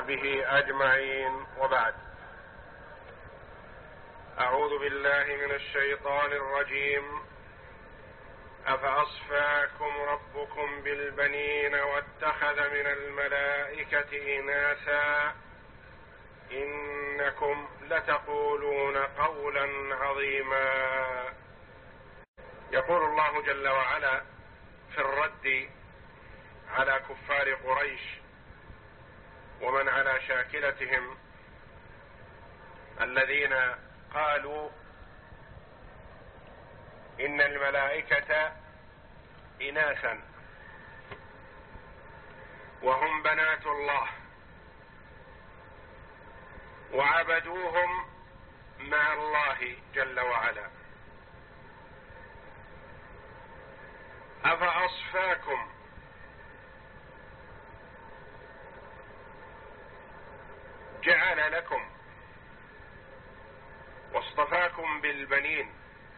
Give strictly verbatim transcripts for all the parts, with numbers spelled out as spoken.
وصحبه أجمعين، وبعد. أعوذ بالله من الشيطان الرجيم. أفأصفاكم ربكم بالبنين واتخذ من الملائكة إناثا إنكم لتقولون قولا عظيما. يقول الله جل وعلا في الرد على كفار قريش ومن على شاكلتهم الذين قالوا إن الملائكة إناثا وهم بنات الله وعبدوهم مع الله جل وعلا. أفأصفاكم جعل لكم واصطفاكم بالبنين،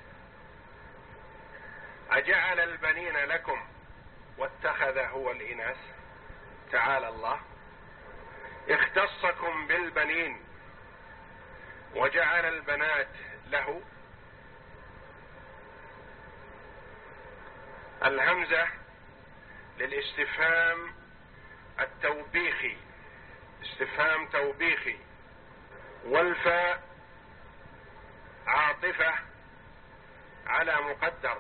أجعل البنين لكم واتخذ هو الإناث؟ تعالى الله. اختصكم بالبنين وجعل البنات له. الهمزة للاستفهام التوبيخي، استفهام توبيخي، والفاء عاطفة على مقدر.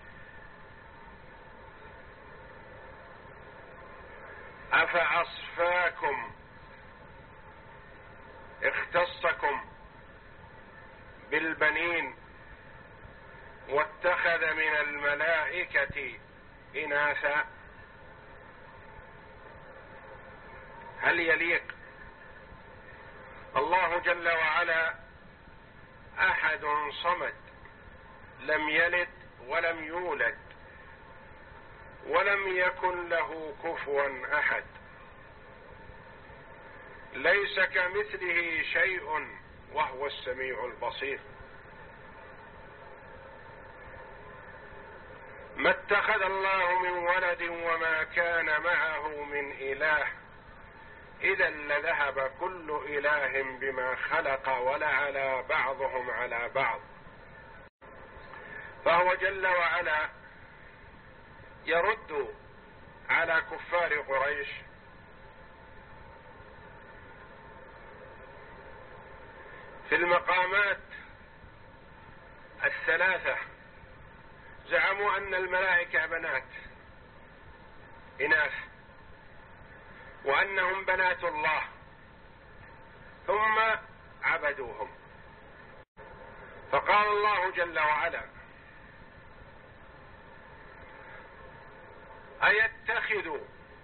أفأصفاكم اختصكم بالبنين واتخذ من الملائكة إناثا. هل يليق؟ الله جل وعلا أحد صمد، لم يلد ولم يولد ولم يكن له كفوا أحد، ليس كمثله شيء وهو السميع البصير. ما اتخذ الله من ولد وما كان معه من إله، إذا لذهب كل إله بما خلق ولعلى بعضهم على بعض. فهو جل وعلا يرد على كفار قريش في المقامات الثلاثة. زعموا أن الملائكة بنات إناث وأنهم بنات الله، ثم عبدوهم. فقال الله جل وعلا: أيتخذ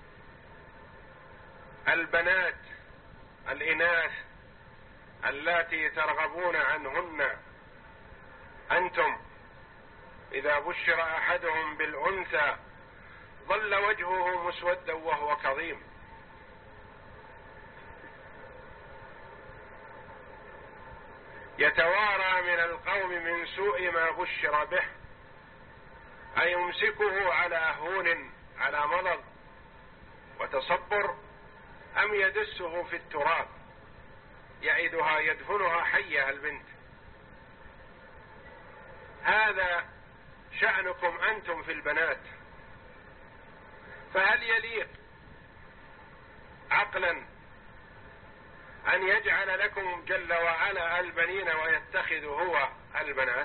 البنات الإناث اللاتي ترغبون عنهن أنتم إذا بشر أحدهم بالأنثى ظل وجهه مسودا وهو كظيم. يتوارى من القوم من سوء ما بشر به، أيمسكه على هون على مرض وتصبر أم يدسه في التراب يعيدها يدفنها حية البنت. هذا شأنكم أنتم في البنات. فهل يليق عقلا أن يجعل لكم جل وعلا البنين ويتخذ هو البنات؟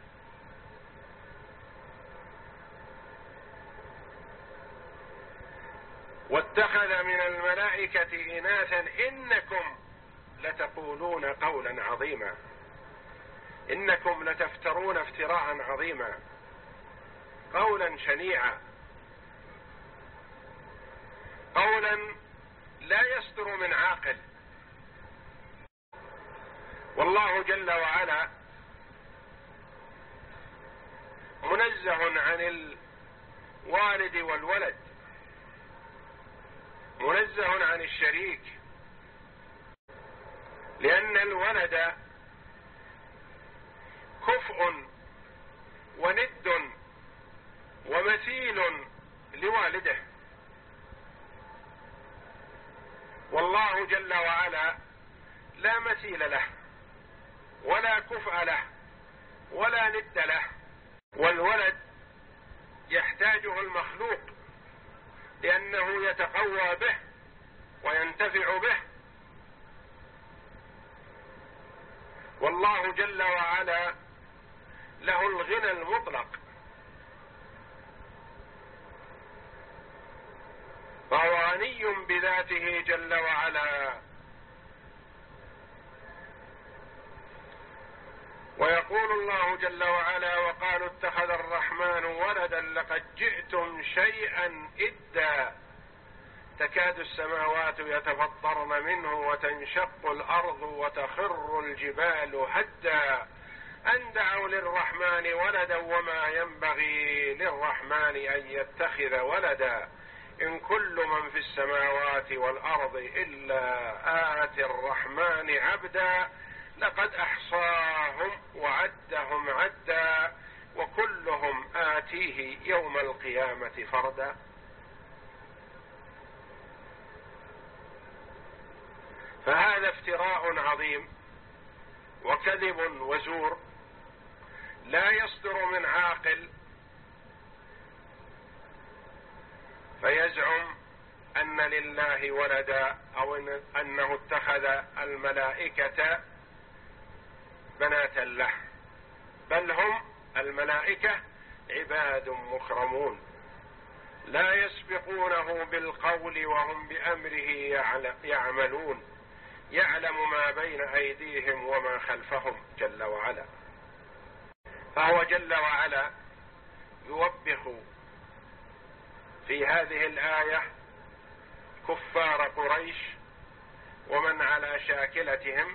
واتخذ من الملائكة إناثا إنكم لتقولون قولا عظيما. إنكم لتفترون افتراء عظيما، قولا شنيعا، قولا لا يصدر من عاقل. والله جل وعلا منزه عن الوالد والولد، منزه عن الشريك، لأن الولد كفء وند ومثيل لوالده، والله جل وعلا لا مثيل له ولا كفء له ولا ند له، والولد يحتاجه المخلوق لأنه يتقوى به وينتفع به، والله جل وعلا له الغنى المطلق، فهو غني بذاته جل وعلا. ويقول الله جل وعلا: وقالوا اتخذ الرحمن ولدا لقد جئتم شيئا إدا تكاد السماوات يتفطرن منه وتنشق الأرض وتخر الجبال هدا أن دعوا للرحمن ولدا وما ينبغي للرحمن أن يتخذ ولدا إن كل من في السماوات والأرض إلا آتي الرحمن عبدا لقد أحصاهم وعدهم عدا وكلهم آتيه يوم القيامة فردا. فهذا افتراء عظيم وكذب وزور لا يصدر من عاقل فيزعم أن لله ولدا أو أنه اتخذ الملائكة بناتا له، بل هم الملائكة عباد مكرمون لا يسبقونه بالقول وهم بأمره يعملون، يعلم ما بين أيديهم وما خلفهم جل وعلا. فهو جل وعلا يوبخ في هذه الآية كفار قريش ومن على شاكلتهم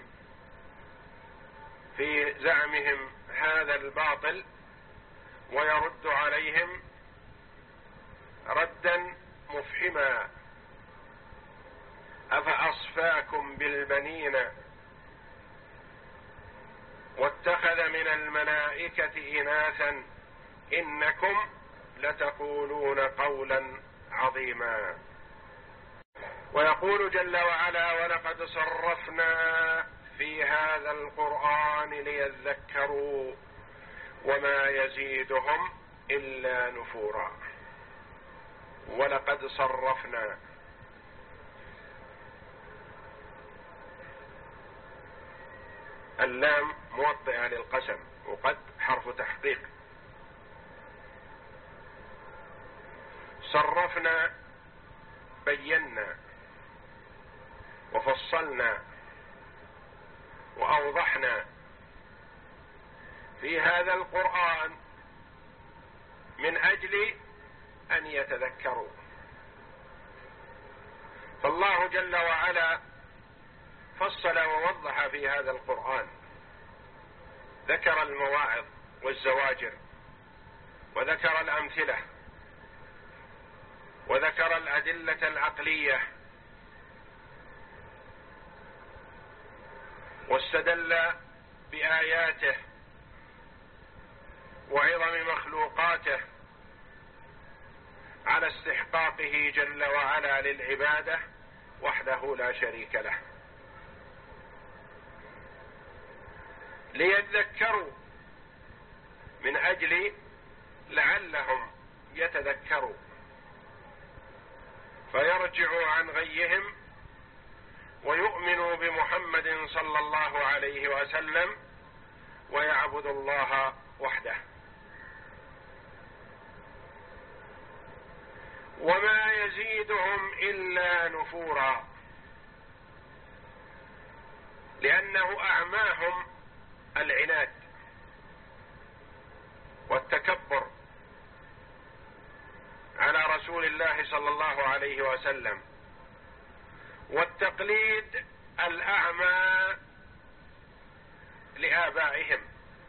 في زعمهم هذا الباطل، ويرد عليهم ردا مفحما: أفأصفاكم بالبنين واتخذ من الملائكة إناثا إنكم لتقولون قولا عظيما. ويقول جل وعلا: ولقد صرفنا في هذا القرآن ليذكروا وما يزيدهم إلا نفورا. ولقد صرفنا، اللام موطئة للقسم، وقد حرف تحقيق. صرفنا بينا وفصلنا وأوضحنا في هذا القرآن من أجل أن يتذكروا. فالله جل وعلا فصل ووضح في هذا القرآن، ذكر المواعظ والزواجر، وذكر الأمثلة، وذكر الأدلة العقلية، واستدل بآياته وعظم مخلوقاته على استحقاقه جل وعلا للعبادة وحده لا شريك له، ليذكروا من أجل لعلهم يتذكروا فيرجعوا عن غيهم ويؤمنوا بمحمد صلى الله عليه وسلم ويعبدوا الله وحده. وما يزيدهم إلا نفورا، لأنه أعماهم العناد والتكبر على رسول الله صلى الله عليه وسلم، والتقليد الأعمى لآبائهم.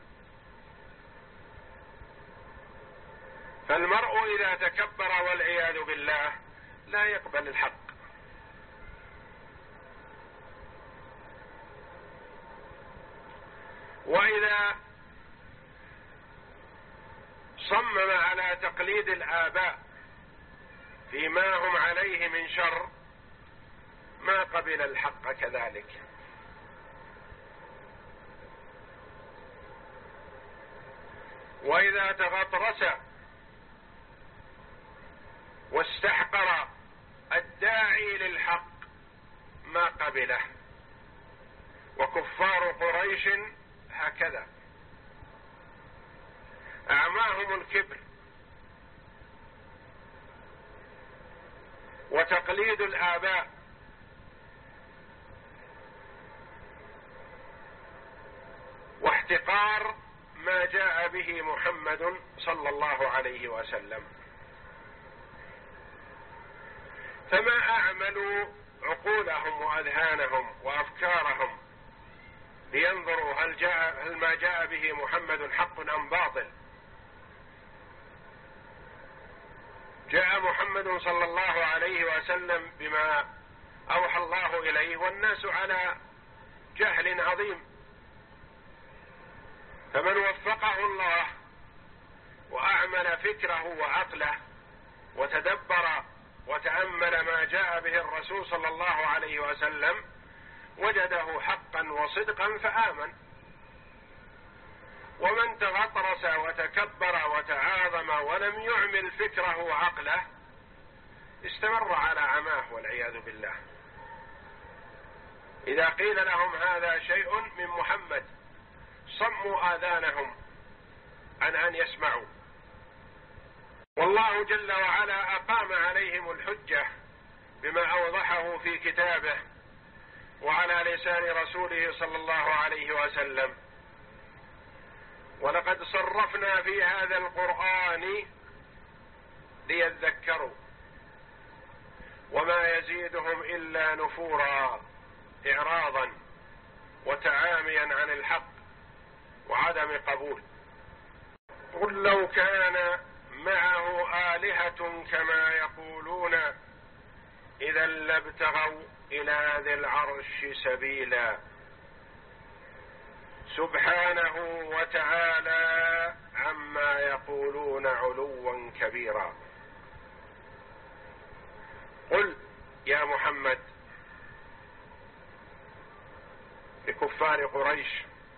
فالمرء إذا تكبر والعياذ بالله لا يقبل الحق، وإذا صمم على تقليد الآباء فيما هم عليه من شر ما قبل الحق كذلك. وإذا تغطرس واستحقر الداعي للحق ما قبله. وكفار قريش هكذا، أعماهم الكبر وتقليد الآباء واحتقار ما جاء به محمد صلى الله عليه وسلم. فما أعملوا عقولهم وأذهانهم وأفكارهم لينظروا هل, جاء هل ما جاء به محمد حق أم باطل. جاء محمد صلى الله عليه وسلم بما أوحى الله إليه والناس على جهل عظيم، فمن وفقه الله وأعمل فكره وعقله وتدبر وتأمل ما جاء به الرسول صلى الله عليه وسلم وجده حقا وصدقا فآمن. ومن تغطرس وتكبر وتعاظم ولم يعمل فكره وعقله استمر على عماه والعياذ بالله. إذا قيل لهم هذا شيء من محمد صموا آذانهم عن أن يسمعوا. والله جل وعلا أقام عليهم الحجة بما أوضحه في كتابه وعلى لسان رسوله صلى الله عليه وسلم. ولقد صرفنا في هذا القرآن ليذكروا وما يزيدهم إلا نفورا، إعراضا وتعاميا عن الحق وعدم قبول. قل لو كان معه آلهة كما يقولون إذا لابتغوا إلى ذي العرش سبيلا سبحانه وتعالى عما يقولون علوا كبيرا. قل يا محمد لكفار قريش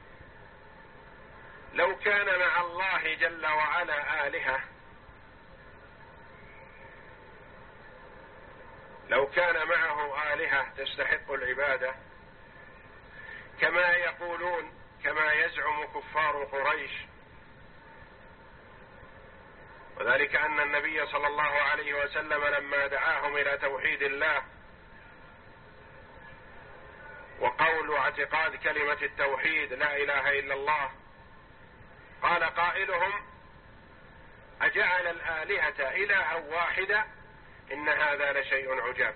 لو كان مع الله جل وعلا آلهة، لو كان معه آلهة تستحق العبادة كما يقولون كما يزعم كفار قريش، وذلك أن النبي صلى الله عليه وسلم لما دعاهم إلى توحيد الله وقول واعتقاد كلمة التوحيد لا إله إلا الله، قال قائلهم أجعل الآلهة إلها واحدة إن هذا لشيء عجاب.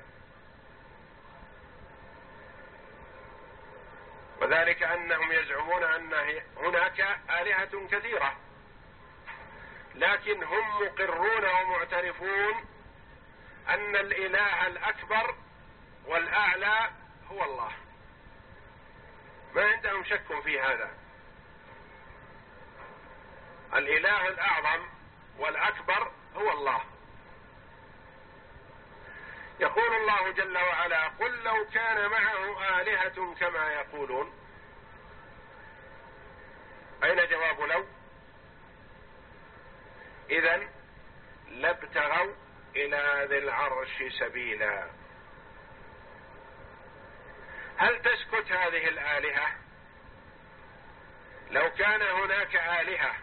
وذلك أنهم يزعمون أن هناك آلهة كثيرة، لكن هم مقرون ومعترفون أن الإله الأكبر والأعلى هو الله، ما عندهم شك في هذا. الإله الأعظم والأكبر هو الله. يقول الله جل وعلا قل لو كان معه آلهة كما يقولون. أين جواب لو؟ إذن لابتغوا إلى ذي العرش سبيلا. هل تسكت هذه الآلهة؟ لو كان هناك آلهة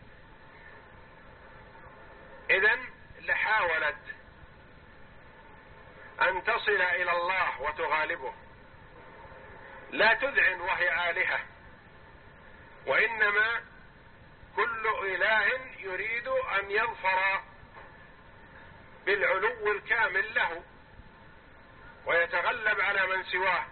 إذن لحاولت أن تصل إلى الله وتغالبه، لا تذعن وهي آلهة، وإنما كل إله يريد أن يظفر بالعلو الكامل له ويتغلب على من سواه.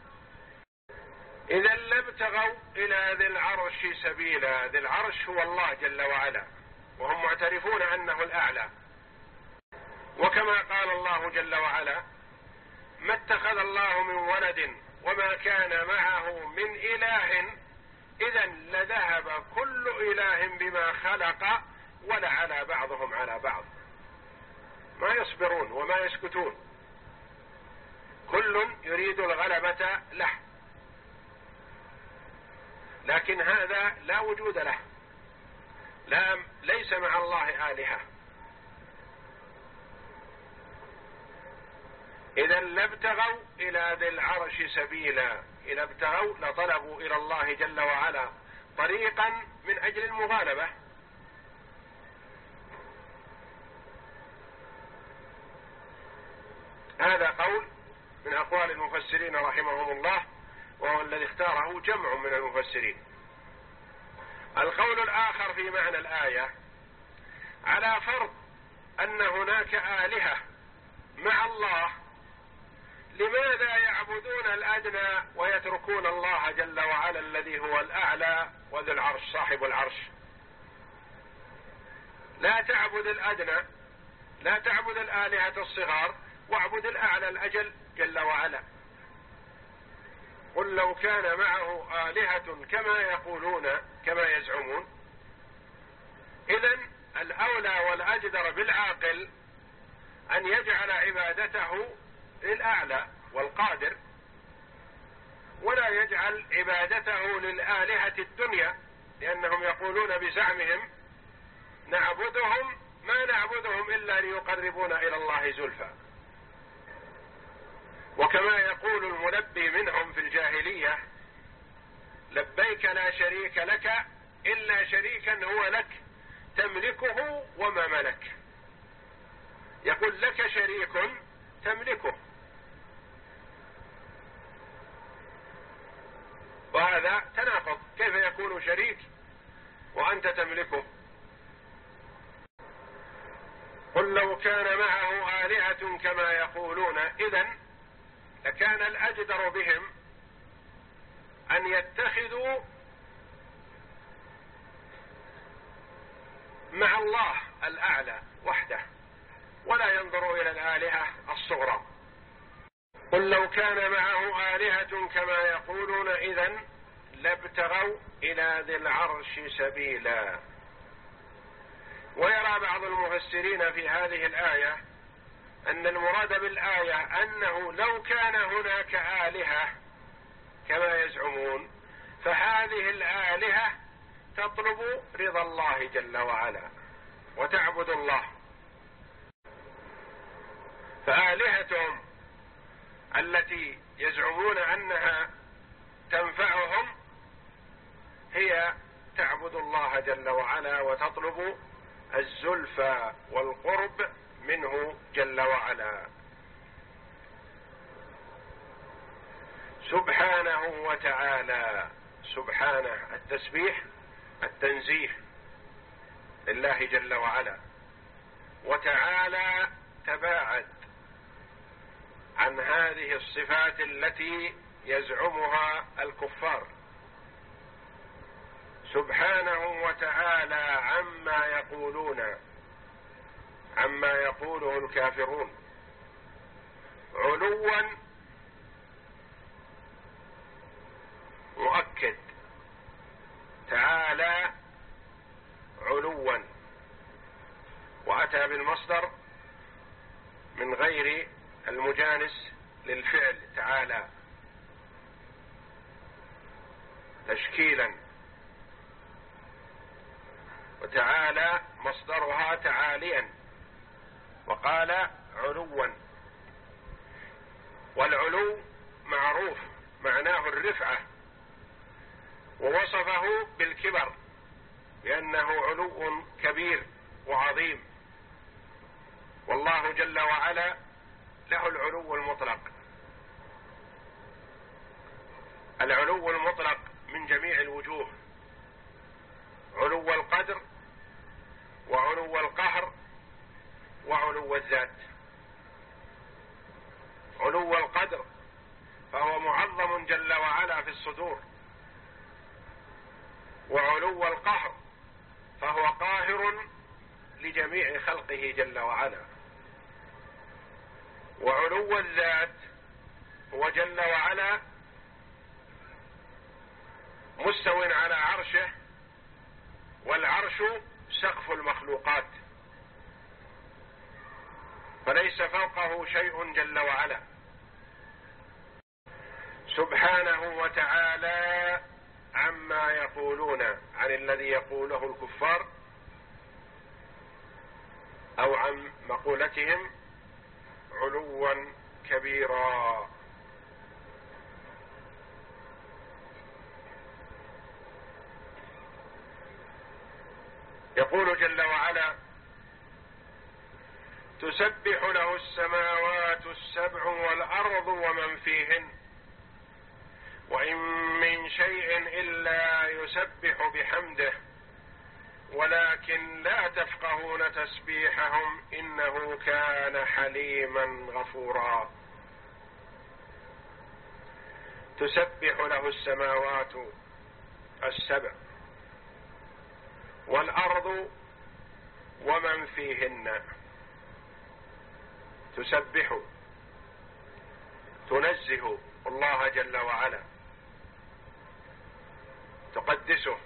إذا لابتغوا إلى ذي العرش سبيلا. ذي العرش هو الله جل وعلا، وهم معترفون أنه الأعلى. وكما قال الله جل وعلا ما اتخذ الله من ولد وما كان معه من إله إذا لذهب كل إله بما خلق ولعلى بعضهم على بعض. ما يصبرون وما يسكتون. كل يريد الغلبة له، لكن هذا لا وجود له، لا ليس مع الله آلهة. إذا لابتغوا إلى ذي العرش سبيلا، إذا ابتغوا لطلبوا إلى الله جل وعلا طريقا من أجل المغالبة. هذا قول من أقوال المفسرين رحمهم الله، وهو الذي اختاره جمع من المفسرين. القول الآخر في معنى الآية: على فرض أن هناك آلهة مع الله، لماذا يعبدون الأدنى ويتركون الله جل وعلا الذي هو الأعلى وذو العرش صاحب العرش؟ لا تعبد الأدنى، لا تعبد الآلهة الصغار، واعبد الأعلى الأجل جل وعلا. قل لو كان معه آلهة كما يقولون كما يزعمون. إذن الأولى والأجدر بالعاقل أن يجعل عبادته للأعلى والقادر، ولا يجعل عبادته للآلهة الدنيا، لأنهم يقولون بزعمهم: نعبدهم ما نعبدهم إلا ليقربونا إلى الله زلفى. وكما يقول الملبي منهم في الجاهلية: لبيك لا شريك لك إلا شريكا هو لك تملكه وما ملك. يقول لك شريك تملكه، وهذا تناقض. كيف يكون شريك وأنت تملكه؟ قل لو كان معه آلهة كما يقولون. إذن لكان الأجدر بهم أن يتخذوا مع الله الأعلى وحده، ولا ينظروا إلى الآلهة الصغرى. قل لو كان معه آلهة كما يقولون إذن لابتغوا إلى ذي العرش سبيلا. ويرى بعض المفسرين في هذه الآية أن المراد بالآية أنه لو كان هناك آلهة كما يزعمون، فهذه الآلهة تطلب رضا الله جل وعلا وتعبد الله. فآلهتهم التي يزعمون أنها تنفعهم هي تعبد الله جل وعلا وتطلب الزلفى والقرب منه جل وعلا. سبحانه وتعالى. سبحانه التسبيح التنزيه لله جل وعلا، وتعالى تباعد عن هذه الصفات التي يزعمها الكفار. سبحانه وتعالى عما يقولون، عما يقوله الكافرون، علوا مؤكد. تعالى علوا، وأتى بالمصدر من غير المجانس للفعل تعالى تشكيلا، وتعالى مصدرها تعاليا، وقال علوا. والعلو معروف معناه الرفعة، ووصفه بالكبر بأنه علو كبير وعظيم. والله جل وعلا له العلو المطلق، العلو المطلق من جميع الوجوه، علو القدر وعلو القهر وعلو الذات. علو القدر فهو معظم جل وعلا في الصدور، وعلو القهر فهو قاهر لجميع خلقه جل وعلا، وعلو الذات هو جل وعلا مستو على عرشه، والعرش سقف المخلوقات، فليس فوقه شيء جل وعلا. سبحانه وتعالى عما يقولون عن الذي يقوله الكفار أو عن مقولتهم علوا كبيرا. يقول جل وعلا: تسبح له السماوات السبع والأرض ومن فيهن وإن من شيء إلا يسبح بحمده ولكن لا تفقهون تسبيحهم إنه كان حليما غفورا. تسبح له السماوات السبع والأرض ومن فيهن. تسبح تنزه الله جل وعلا، تقدسه.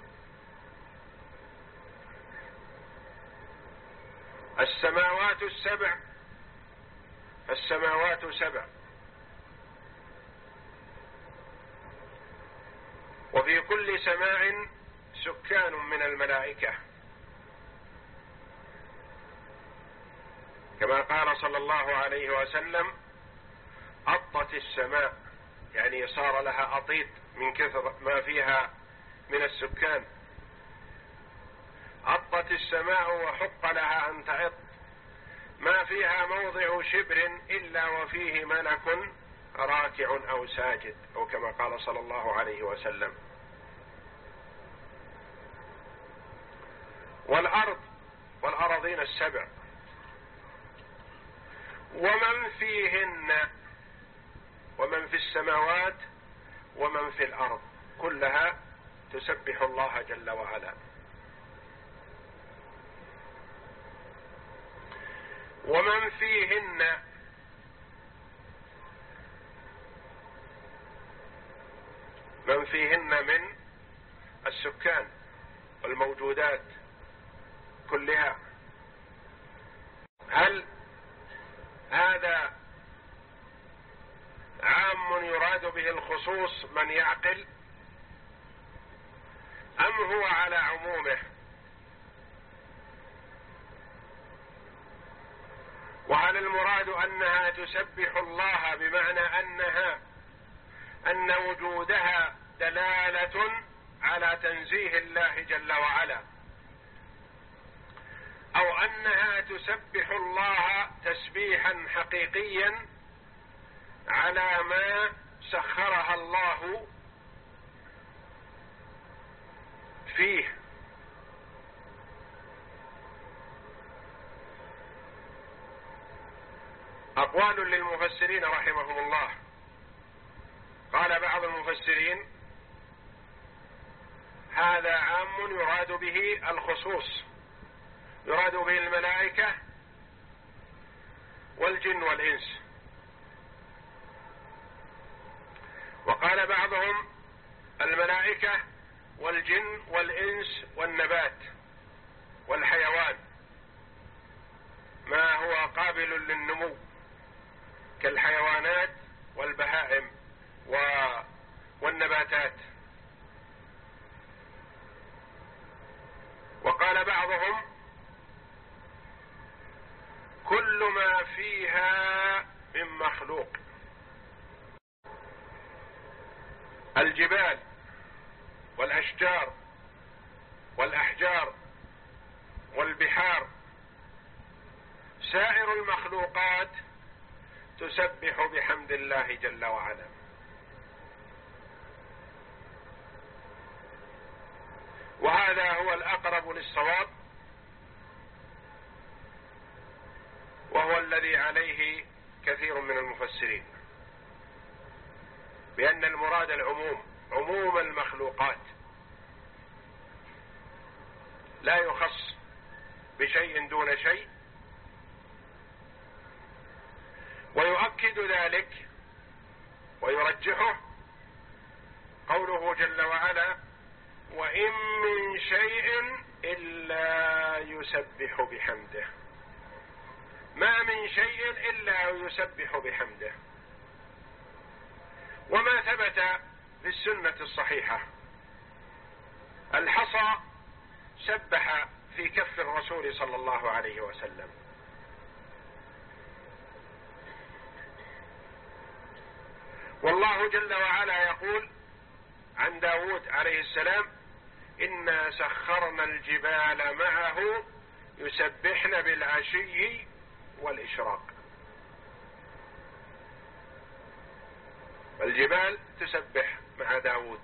السماوات السبع، السماوات سبع، وفي كل سماء سكان من الملائكة، كما قال صلى الله عليه وسلم: أطت السماء، يعني صار لها أطيت من كثر ما فيها من السكان. أطت السماء وحق لها أن تعط، ما فيها موضع شبر إلا وفيه ملك راكع أو ساجد، أو كما قال صلى الله عليه وسلم. والأرض والأراضين السبع ومن فيهن، ومن في السماوات ومن في الأرض، كلها تسبح الله جل وعلا. ومن فيهن، من فيهن من السكان والموجودات كلها. هل هذا عام يراد به الخصوص من يعقل، أم هو على عمومه؟ وهل المراد أنها تسبح الله بمعنى أنها أن وجودها دلالة على تنزيه الله جل وعلا، أو أنها تسبح الله تسبيحا حقيقيا على ما سخرها الله فيه؟ أقوال للمفسرين رحمهم الله. قال بعض المفسرين: هذا عام يراد به الخصوص، يراد به الملائكة والجن والإنس. وقال بعضهم: الملائكة والجن والإنس والنبات والحيوان، ما هو قابل للنمو كالحيوانات والبهائم والنباتات. وقال بعضهم: كل ما فيها من مخلوق، الجبال والأشجار والأحجار والبحار، سائر المخلوقات تسبح بحمد الله جل وعلا. وهذا هو الأقرب للصواب، وهو الذي عليه كثير من المفسرين، بأن المراد العموم، عموم المخلوقات، لا يخص بشيء دون شيء. ويؤكد ذلك ويرجحه قوله جل وعلا: وإن من شيء إلا يسبح بحمده. ما من شيء إلا يسبح بحمده. وما ثبت في السنة الصحيحة. الحصى سبح في كف الرسول صلى الله عليه وسلم. والله جل وعلا يقول عن داود عليه السلام: إنا سخرنا الجبال معه يسبحن بالعشي والإشراق. الجبال تسبح مع داود.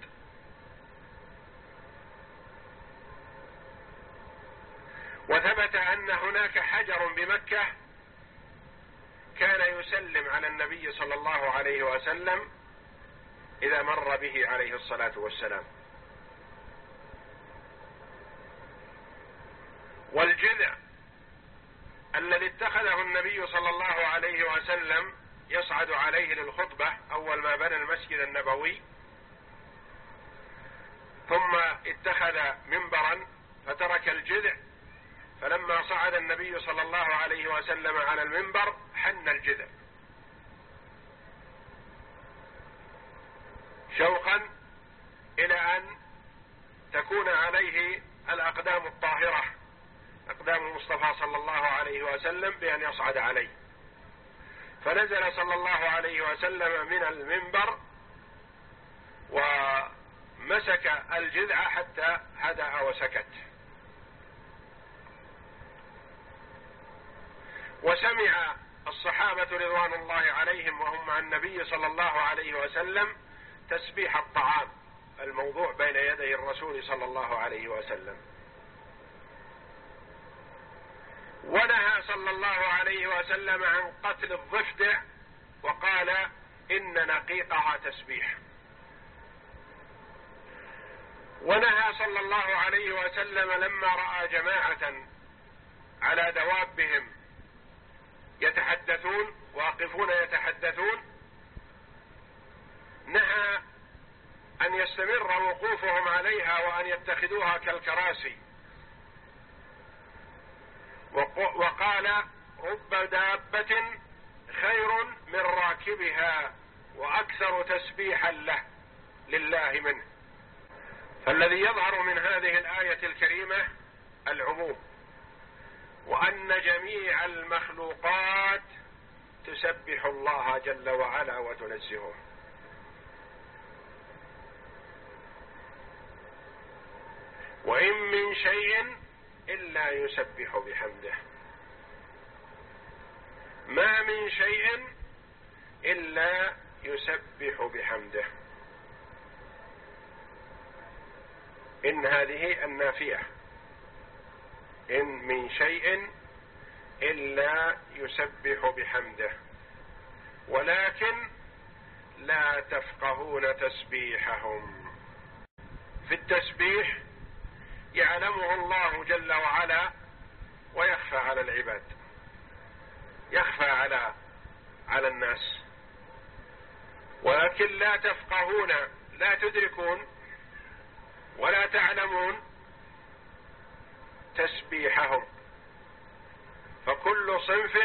وثبت أن هناك حجر بمكة كان يسلم على النبي صلى الله عليه وسلم إذا مر به عليه الصلاة والسلام. والجذع الذي اتخذه النبي صلى الله عليه وسلم يصعد عليه للخطبة أول ما بنى المسجد النبوي، ثم اتخذ منبرا فترك الجذع، فلما صعد النبي صلى الله عليه وسلم على المنبر حن الجذع شوقا إلى أن تكون عليه الأقدام الطاهرة، أقدام المصطفى صلى الله عليه وسلم، بأن يصعد عليه. فنزل صلى الله عليه وسلم من المنبر ومسك الجذع حتى هدأ وسكت. وسمع الصحابة رضوان الله عليهم وهم مع النبي صلى الله عليه وسلم تسبيح الطعام الموضوع بين يدي الرسول صلى الله عليه وسلم. ونهى صلى الله عليه وسلم عن قتل الضفدع وقال: إن نقيقها تسبيح. ونهى صلى الله عليه وسلم لما رأى جماعة على دوابهم يتحدثون واقفون يتحدثون، نهى أن يستمر وقوفهم عليها وأن يتخذوها كالكراسي، وقال: رب دابة خير من راكبها وأكثر تسبيحا له لله منه. فالذي يظهر من هذه الآية الكريمة العموم، وأن جميع المخلوقات تسبح الله جل وعلا وتنزهه. وإن من شيء إلا يسبح بحمده، ما من شيء إلا يسبح بحمده. إن هذه النافية، إن من شيء إلا يسبح بحمده ولكن لا تفقهون تسبيحهم. في التسبيح يعلمه الله جل وعلا ويخفى على العباد، يخفى على على الناس، ولكن لا تفقهون، لا تدركون ولا تعلمون تسبيحهم. فكل صنف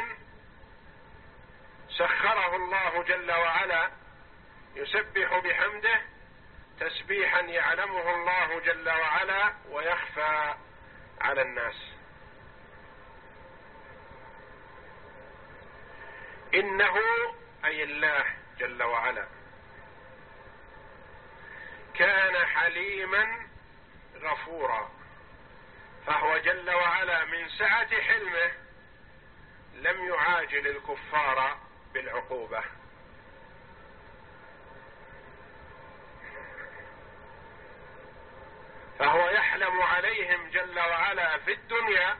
سخره الله جل وعلا يسبح بحمده تسبيحا يعلمه الله جل وعلا ويخفى على الناس. إنه أي الله جل وعلا كان حليما غفورا، فهو جل وعلا من سعة حلمه لم يعاجل الكفار بالعقوبة، فهو يحلم عليهم جل وعلا في الدنيا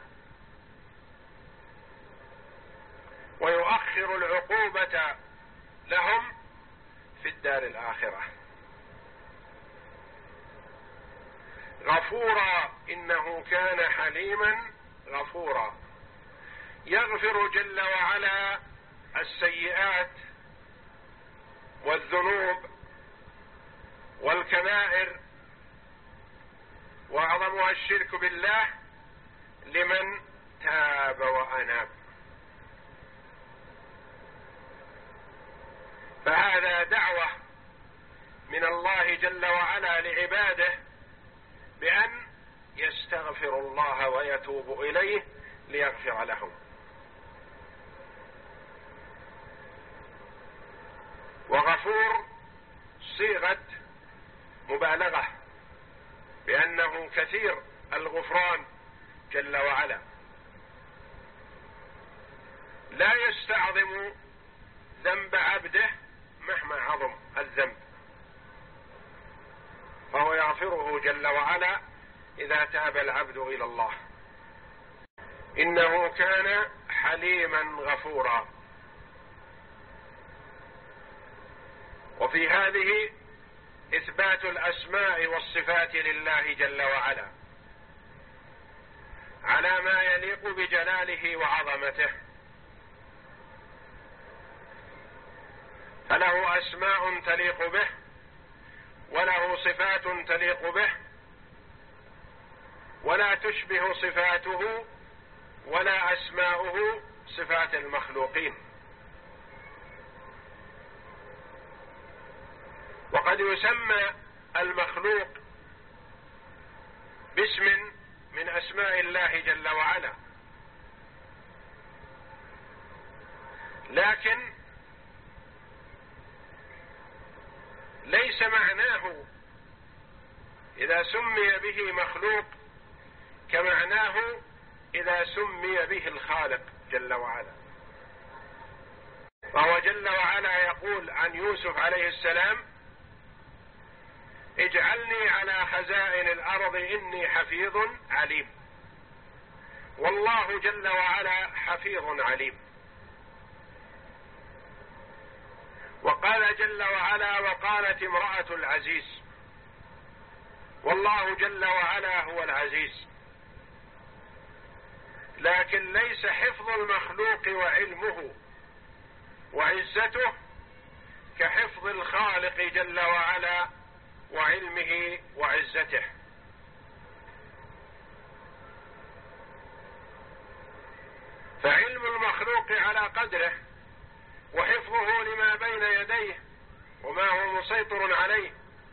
ويؤخر العقوبة لهم في الدار الآخرة. غفورا، إنه كان حليما غفورا، يغفر جل وعلا السيئات والذنوب والكبائر وأعظمها الشرك بالله لمن تاب وأناب. فهذا دعوة من الله جل وعلا لعباده بأن يستغفروا الله ويتوبوا إليه ليغفر لهم. وغفور صيغة مبالغة بأنه كثير الغفران جل وعلا، لا يستعظم ذنب عبده مهما عظم الذنب، فهو يغفره جل وعلا إذا تاب العبد إلى الله، إنه كان حليما غفورا. وفي هذه إثبات الأسماء والصفات لله جل وعلا على ما يليق بجلاله وعظمته، فله أسماء تليق به وله صفات تليق به، ولا تشبه صفاته ولا أسماؤه صفات المخلوقين. وقد يسمى المخلوق باسم من أسماء الله جل وعلا، لكن ليس معناه إذا سمي به مخلوق كمعناه إذا سمي به الخالق جل وعلا. وهو جل وعلا يقول عن يوسف عليه السلام: اجعلني على خزائن الأرض إني حفيظ عليم. والله جل وعلا حفيظ عليم. وقال جل وعلا: وقالت امرأة العزيز. والله جل وعلا هو العزيز، لكن ليس حفظ المخلوق وعلمه وعزته كحفظ الخالق جل وعلا وعلمه وعزته. فعلم المخلوق على قدره، وحفظه لما بين يديه وما هو مسيطر عليه،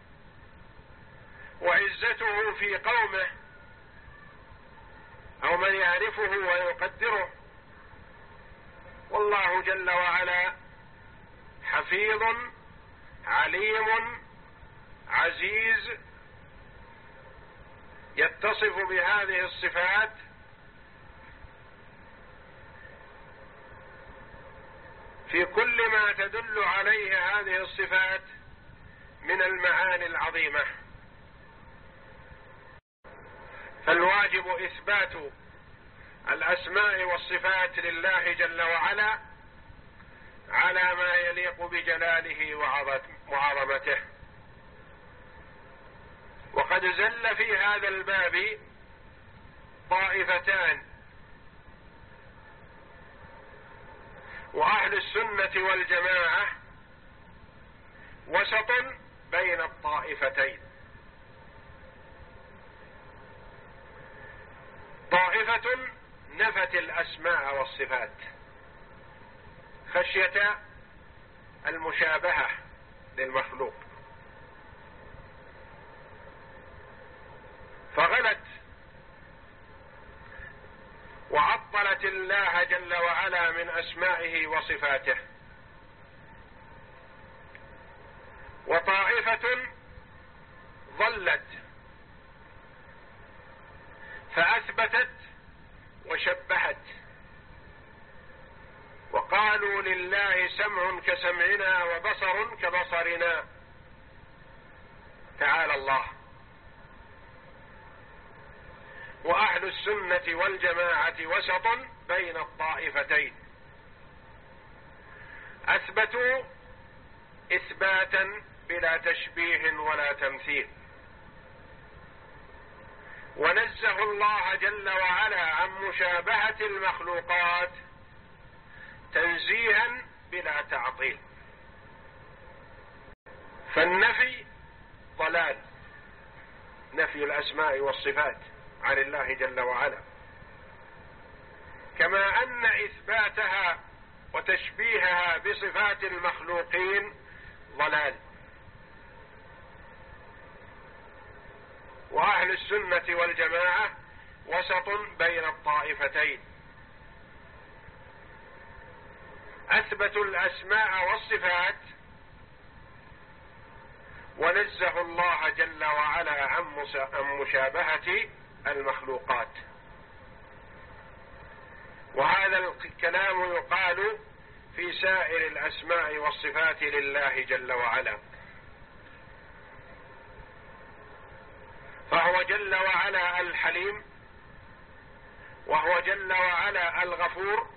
وعزته في قومه أو من يعرفه ويقدره. والله جل وعلا حفيظ عليم عزيز، يتصف بهذه الصفات في كل ما تدل عليه هذه الصفات من المعاني العظيمة. فالواجب إثبات الأسماء والصفات لله جل وعلا على ما يليق بجلاله وعظمته. وقد زل في هذا الباب طائفتان، وأهل السنة والجماعة وسط بين الطائفتين. طائفة نفت الأسماء والصفات خشية المشابهة للمخلوق، فغلت وعطلت الله جل وعلا من أسمائه وصفاته. وطائفة ظلت فأثبتت وشبهت، وقالوا لله سمع كسمعنا وبصر كبصرنا، تعالى الله. وأهل السنة والجماعة وسط بين الطائفتين، أثبتوا إثباتا بلا تشبيه ولا تمثيل، ونزهوا الله جل وعلا عن مشابهة المخلوقات تنزيها بلا تعطيل. فالنفي ضلال، نفي الأسماء والصفات عن الله جل وعلا، كما أن إثباتها وتشبيهها بصفات المخلوقين ضلال. أهل السنة والجماعة وسط بين الطائفتين، أثبتوا الأسماء والصفات ونزهوا الله جل وعلا عن مشابهة المخلوقات. وهذا الكلام يقال في سائر الأسماء والصفات لله جل وعلا، فهو جل وعلا الحليم، وهو جل وعلا الغفور،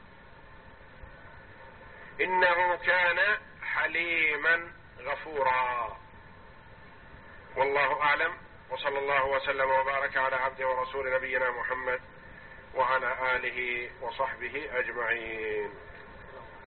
إنه كان حليما غفورا. والله أعلم، وصلى الله وسلم وبارك على عبده ورسول نبينا محمد وعلى آله وصحبه أجمعين.